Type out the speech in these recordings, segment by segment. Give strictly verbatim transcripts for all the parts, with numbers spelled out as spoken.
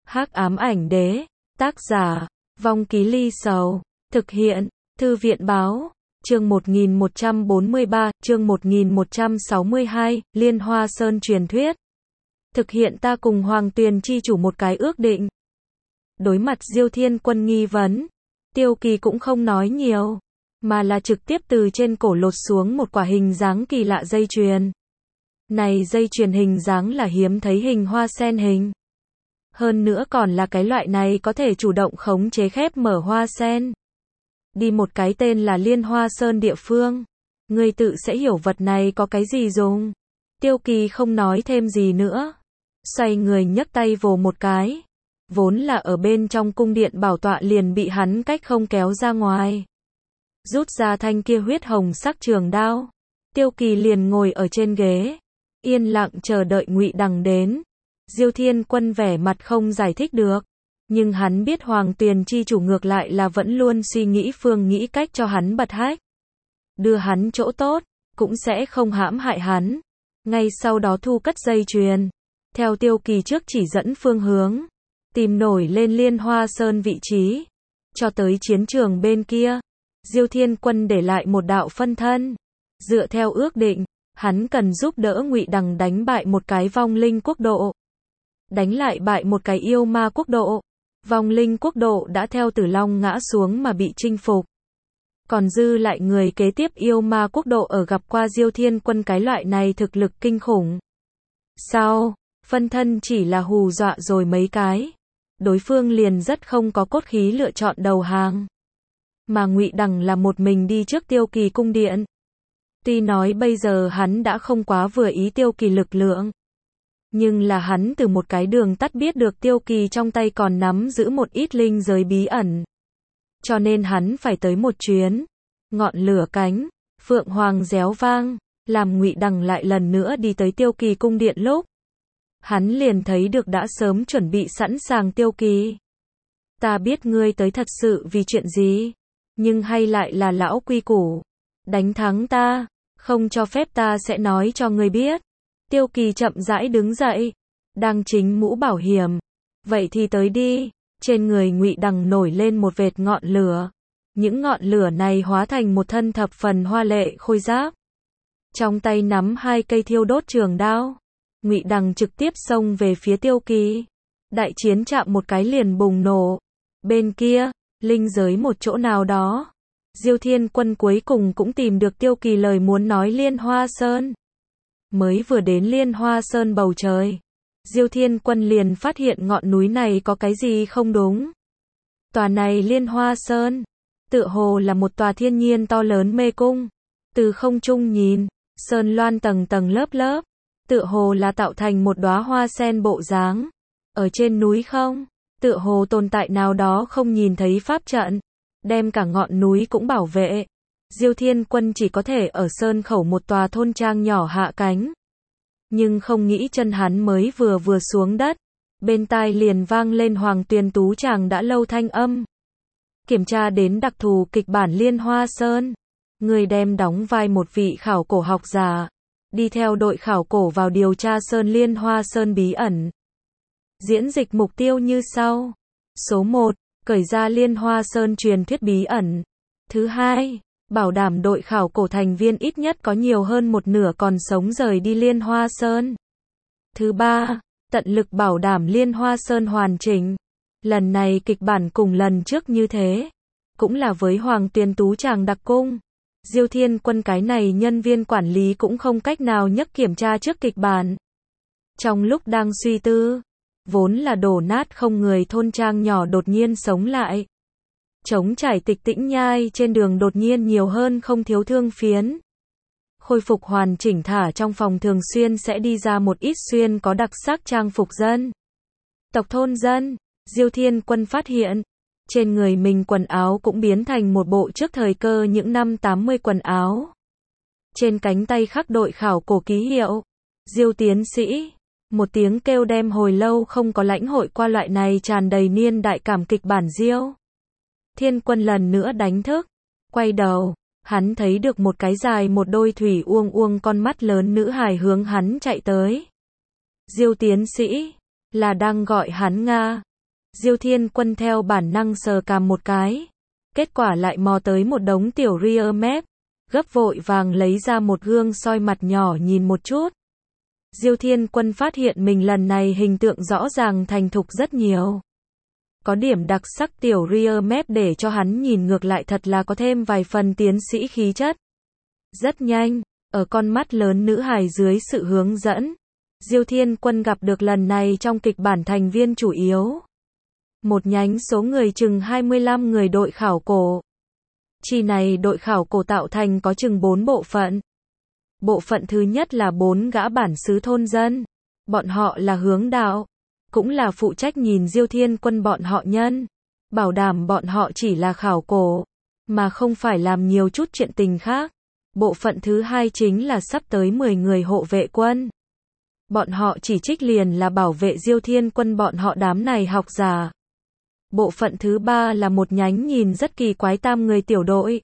Hắc ám ảnh đế, tác giả, Vong Ký Ly Sầu, thực hiện, Thư viện báo, chương một nghìn một trăm bốn mươi ba, chương một nghìn một trăm sáu mươi hai, Liên Hoa Sơn truyền thuyết. Thực hiện ta cùng Hoàng Tuyền chi chủ một cái ước định. Đối mặt Diêu Thiên Quân nghi vấn, Tiêu Kỳ cũng không nói nhiều, mà là trực tiếp từ trên cổ lột xuống một quả hình dáng kỳ lạ dây chuyền. Này dây chuyền hình dáng là hiếm thấy hình hoa sen hình. Hơn nữa còn là cái loại này có thể chủ động khống chế khép mở hoa sen. Đi một cái tên là Liên Hoa Sơn địa phương. Ngươi tự sẽ hiểu vật này có cái gì dùng. Tiêu Kỳ không nói thêm gì nữa. Xoay người nhấc tay vồ một cái. Vốn là ở bên trong cung điện bảo tọa liền bị hắn cách không kéo ra ngoài. Rút ra thanh kia huyết hồng sắc trường đao. Tiêu Kỳ liền ngồi ở trên ghế. Yên lặng chờ đợi Ngụy Đằng đến. Diêu Thiên Quân vẻ mặt không giải thích được. Nhưng hắn biết Hoàng Tuyền chi chủ ngược lại là vẫn luôn suy nghĩ phương nghĩ cách cho hắn bật hách. Đưa hắn chỗ tốt, cũng sẽ không hãm hại hắn. Ngay sau đó thu cất dây chuyền. Theo Tiêu Kỳ trước chỉ dẫn phương hướng. Tìm nổi lên Liên Hoa Sơn vị trí. Cho tới chiến trường bên kia. Diêu Thiên Quân để lại một đạo phân thân. Dựa theo ước định, hắn cần giúp đỡ Ngụy Đằng đánh bại một cái vong linh quốc độ. Đánh lại bại một cái yêu ma quốc độ. Vong linh quốc độ đã theo Tử Long ngã xuống mà bị chinh phục. Còn dư lại người kế tiếp yêu ma quốc độ ở gặp qua Diêu Thiên Quân cái loại này thực lực kinh khủng. Sau, phân thân chỉ là hù dọa rồi mấy cái. Đối phương liền rất không có cốt khí lựa chọn đầu hàng. Mà Ngụy Đằng là một mình đi trước Tiêu Kỳ cung điện. Tuy nói bây giờ hắn đã không quá vừa ý Tiêu Kỳ lực lượng. Nhưng là hắn từ một cái đường tắt biết được Tiêu Kỳ trong tay còn nắm giữ một ít linh giới bí ẩn. Cho nên hắn phải tới một chuyến. Ngọn lửa cánh, phượng hoàng réo vang, làm Ngụy Đằng lại lần nữa đi tới Tiêu Kỳ cung điện lúc. Hắn liền thấy được đã sớm chuẩn bị sẵn sàng Tiêu Kỳ. Ta biết ngươi tới thật sự vì chuyện gì, nhưng hay lại là lão quy củ. Đánh thắng ta, không cho phép ta sẽ nói cho ngươi biết. Tiêu Kỳ chậm rãi đứng dậy, đang chính mũ bảo hiểm. Vậy thì tới đi. Trên người Ngụy Đằng nổi lên một vệt ngọn lửa. Những ngọn lửa này hóa thành một thân thập phần hoa lệ khôi giáp. Trong tay nắm hai cây thiêu đốt trường đao. Ngụy Đằng trực tiếp xông về phía Tiêu Kỳ. Đại chiến chạm một cái liền bùng nổ. Bên kia, linh giới một chỗ nào đó. Diêu Thiên Quân cuối cùng cũng tìm được Tiêu Kỳ lời muốn nói Liên Hoa Sơn. Mới vừa đến Liên Hoa Sơn bầu trời. Diêu Thiên Quân liền phát hiện ngọn núi này có cái gì không đúng. Tòa này Liên Hoa Sơn, tựa hồ là một tòa thiên nhiên to lớn mê cung. Từ không trung nhìn, sơn loan tầng tầng lớp lớp, tựa hồ là tạo thành một đóa hoa sen bộ dáng. Ở trên núi không, tựa hồ tồn tại nào đó không nhìn thấy pháp trận, đem cả ngọn núi cũng bảo vệ. Diêu Thiên Quân chỉ có thể ở sơn khẩu một tòa thôn trang nhỏ hạ cánh. Nhưng không nghĩ chân hắn mới vừa vừa xuống đất, bên tai liền vang lên Hoàng Tuyền tú chàng đã lâu thanh âm. Kiểm tra đến đặc thù kịch bản Liên Hoa Sơn. Người đem đóng vai một vị khảo cổ học giả, đi theo đội khảo cổ vào điều tra Sơn Liên Hoa Sơn bí ẩn. Diễn dịch mục tiêu như sau. Số một, cởi ra Liên Hoa Sơn truyền thuyết bí ẩn. Thứ hai, bảo đảm đội khảo cổ thành viên ít nhất có nhiều hơn một nửa còn sống rời đi Liên Hoa Sơn. Thứ ba, tận lực bảo đảm Liên Hoa Sơn hoàn chỉnh. Lần này kịch bản cùng lần trước như thế, cũng là với Hoàng Tuyền tú chàng đặc cung. Diêu Thiên Quân cái này nhân viên quản lý cũng không cách nào nhắc kiểm tra trước kịch bản. Trong lúc đang suy tư, vốn là đổ nát không người thôn trang nhỏ đột nhiên sống lại. Trống trải tịch tĩnh nhai trên đường đột nhiên nhiều hơn không thiếu thương phiến. Khôi phục hoàn chỉnh thả trong phòng thường xuyên sẽ đi ra một ít xuyên có đặc sắc trang phục dân. Tộc thôn dân, Diêu Thiên Quân phát hiện, trên người mình quần áo cũng biến thành một bộ trước thời cơ những năm tám mươi quần áo. Trên cánh tay khắc đội khảo cổ ký hiệu, Diêu tiến sĩ. Một tiếng kêu đem hồi lâu không có lãnh hội qua loại này tràn đầy niên đại cảm kịch bản Diêu Thiên Quân lần nữa đánh thức, quay đầu, hắn thấy được một cái dài một đôi thủy uông uông con mắt lớn nữ hài hướng hắn chạy tới. Diêu tiến sĩ, là đang gọi hắn Nga. Diêu Thiên Quân theo bản năng sờ cằm một cái. Kết quả lại mò tới một đống tiểu ria mép. Gấp vội vàng lấy ra một gương soi mặt nhỏ nhìn một chút. Diêu Thiên Quân phát hiện mình lần này hình tượng rõ ràng thành thục rất nhiều. Có điểm đặc sắc tiểu ria mép để cho hắn nhìn ngược lại thật là có thêm vài phần tiến sĩ khí chất. Rất nhanh, ở con mắt lớn nữ hài dưới sự hướng dẫn, Diêu Thiên Quân gặp được lần này trong kịch bản thành viên chủ yếu. Một nhánh số người chừng hai mươi lăm người đội khảo cổ. Chi này đội khảo cổ tạo thành có chừng bốn bộ phận. Bộ phận thứ nhất là bốn gã bản xứ thôn dân. Bọn họ là hướng đạo, cũng là phụ trách nhìn Diêu Thiên Quân bọn họ nhân, bảo đảm bọn họ chỉ là khảo cổ, mà không phải làm nhiều chút chuyện tình khác. Bộ phận thứ hai chính là sắp tới mười người hộ vệ quân. Bọn họ chỉ trích liền là bảo vệ Diêu Thiên Quân bọn họ đám này học giả. Bộ phận thứ ba là một nhánh nhìn rất kỳ quái tam người tiểu đội.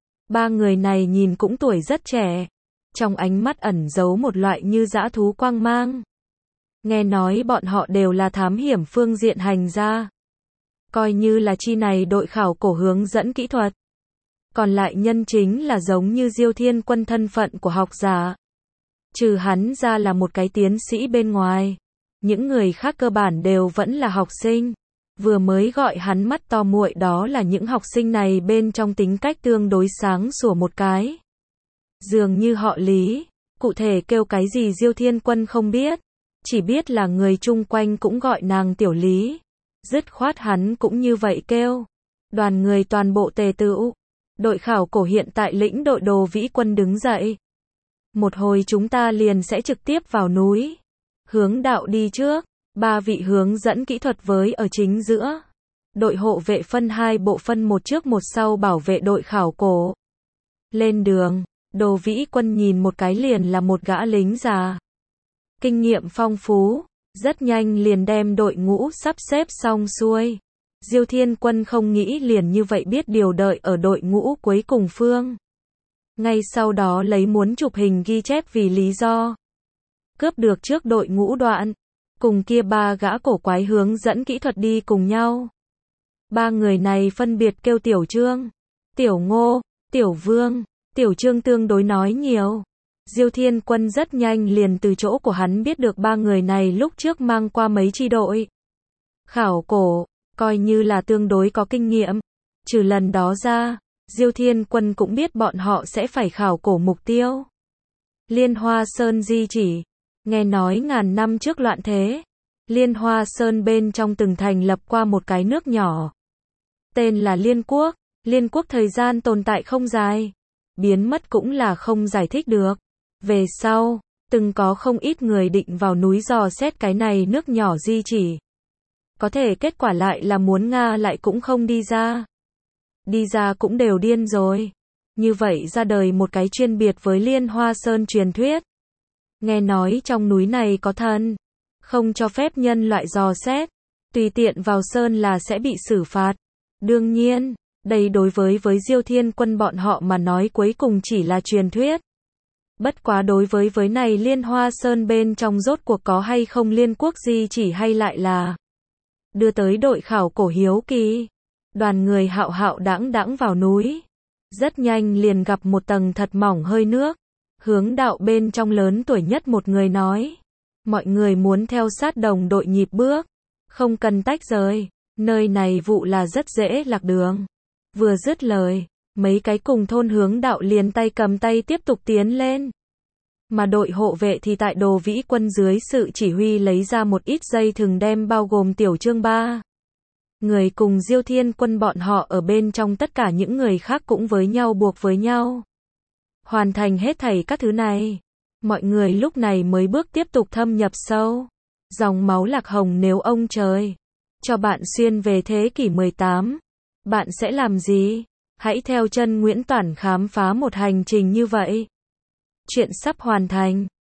Ba người này nhìn cũng tuổi rất trẻ, trong ánh mắt ẩn giấu một loại như dã thú quang mang. Nghe nói bọn họ đều là thám hiểm phương diện hành gia. Coi như là chi này đội khảo cổ hướng dẫn kỹ thuật. Còn lại nhân chính là giống như Diêu Thiên Quân thân phận của học giả. Trừ hắn ra là một cái tiến sĩ bên ngoài. Những người khác cơ bản đều vẫn là học sinh. Vừa mới gọi hắn mắt to muội đó là những học sinh này bên trong tính cách tương đối sáng sủa một cái. Dường như họ Lý, cụ thể kêu cái gì Diêu Thiên Quân không biết. Chỉ biết là người chung quanh cũng gọi nàng tiểu Lý. Dứt khoát hắn cũng như vậy kêu. Đoàn người toàn bộ tề tựu. Đội khảo cổ hiện tại lĩnh đội Đồ Vĩ Quân đứng dậy. Một hồi chúng ta liền sẽ trực tiếp vào núi. Hướng đạo đi trước. Ba vị hướng dẫn kỹ thuật với ở chính giữa. Đội hộ vệ phân hai bộ phân một trước một sau bảo vệ đội khảo cổ. Lên đường, Đồ Vĩ Quân nhìn một cái liền là một gã lính già. Kinh nghiệm phong phú, rất nhanh liền đem đội ngũ sắp xếp xong xuôi. Diêu Thiên Quân không nghĩ liền như vậy biết điều đợi ở đội ngũ cuối cùng phương. Ngay sau đó lấy muốn chụp hình ghi chép vì lý do. Cướp được trước đội ngũ đoạn. Cùng kia ba gã cổ quái hướng dẫn kỹ thuật đi cùng nhau. Ba người này phân biệt kêu Tiểu Trương, Tiểu Ngô, Tiểu Vương. Tiểu Trương tương đối nói nhiều. Diêu Thiên Quân rất nhanh liền từ chỗ của hắn biết được ba người này lúc trước mang qua mấy chi đội khảo cổ, coi như là tương đối có kinh nghiệm. Trừ lần đó ra, Diêu Thiên Quân cũng biết bọn họ sẽ phải khảo cổ mục tiêu. Liên Hoa Sơn di chỉ. Nghe nói ngàn năm trước loạn thế, Liên Hoa Sơn bên trong từng thành lập qua một cái nước nhỏ. Tên là Liên Quốc. Liên Quốc thời gian tồn tại không dài, biến mất cũng là không giải thích được. Về sau, từng có không ít người định vào núi dò xét cái này nước nhỏ di chỉ. Có thể kết quả lại là muốn Nga lại cũng không đi ra. Đi ra cũng đều điên rồi. Như vậy ra đời một cái chuyên biệt với Liên Hoa Sơn truyền thuyết. Nghe nói trong núi này có thần, không cho phép nhân loại dò xét, tùy tiện vào sơn là sẽ bị xử phạt. Đương nhiên, đây đối với với Diêu Thiên Quân bọn họ mà nói cuối cùng chỉ là truyền thuyết. Bất quá đối với với này Liên Hoa Sơn bên trong rốt cuộc có hay không liên quốc di chỉ hay lại là đưa tới đội khảo cổ hiếu kỳ. Đoàn người hạo hạo đãng đãng vào núi, rất nhanh liền gặp một tầng thật mỏng hơi nước. Hướng đạo bên trong lớn tuổi nhất một người nói, mọi người muốn theo sát đồng đội nhịp bước, không cần tách rời, nơi này vụ là rất dễ lạc đường. Vừa dứt lời, mấy cái cùng thôn hướng đạo liền tay cầm tay tiếp tục tiến lên. Mà đội hộ vệ thì tại Đồ Vĩ Quân dưới sự chỉ huy lấy ra một ít dây thừng đem bao gồm Tiểu Trương ba người cùng Diêu Thiên Quân bọn họ ở bên trong, tất cả những người khác cũng với nhau buộc với nhau. Hoàn thành hết thảy các thứ này, mọi người lúc này mới bước tiếp tục thâm nhập sâu. Dòng máu Lạc Hồng, nếu ông trời cho bạn xuyên về thế kỷ mười tám, bạn sẽ làm gì? Hãy theo chân Nguyễn Toản khám phá một hành trình như vậy. Chuyện sắp hoàn thành.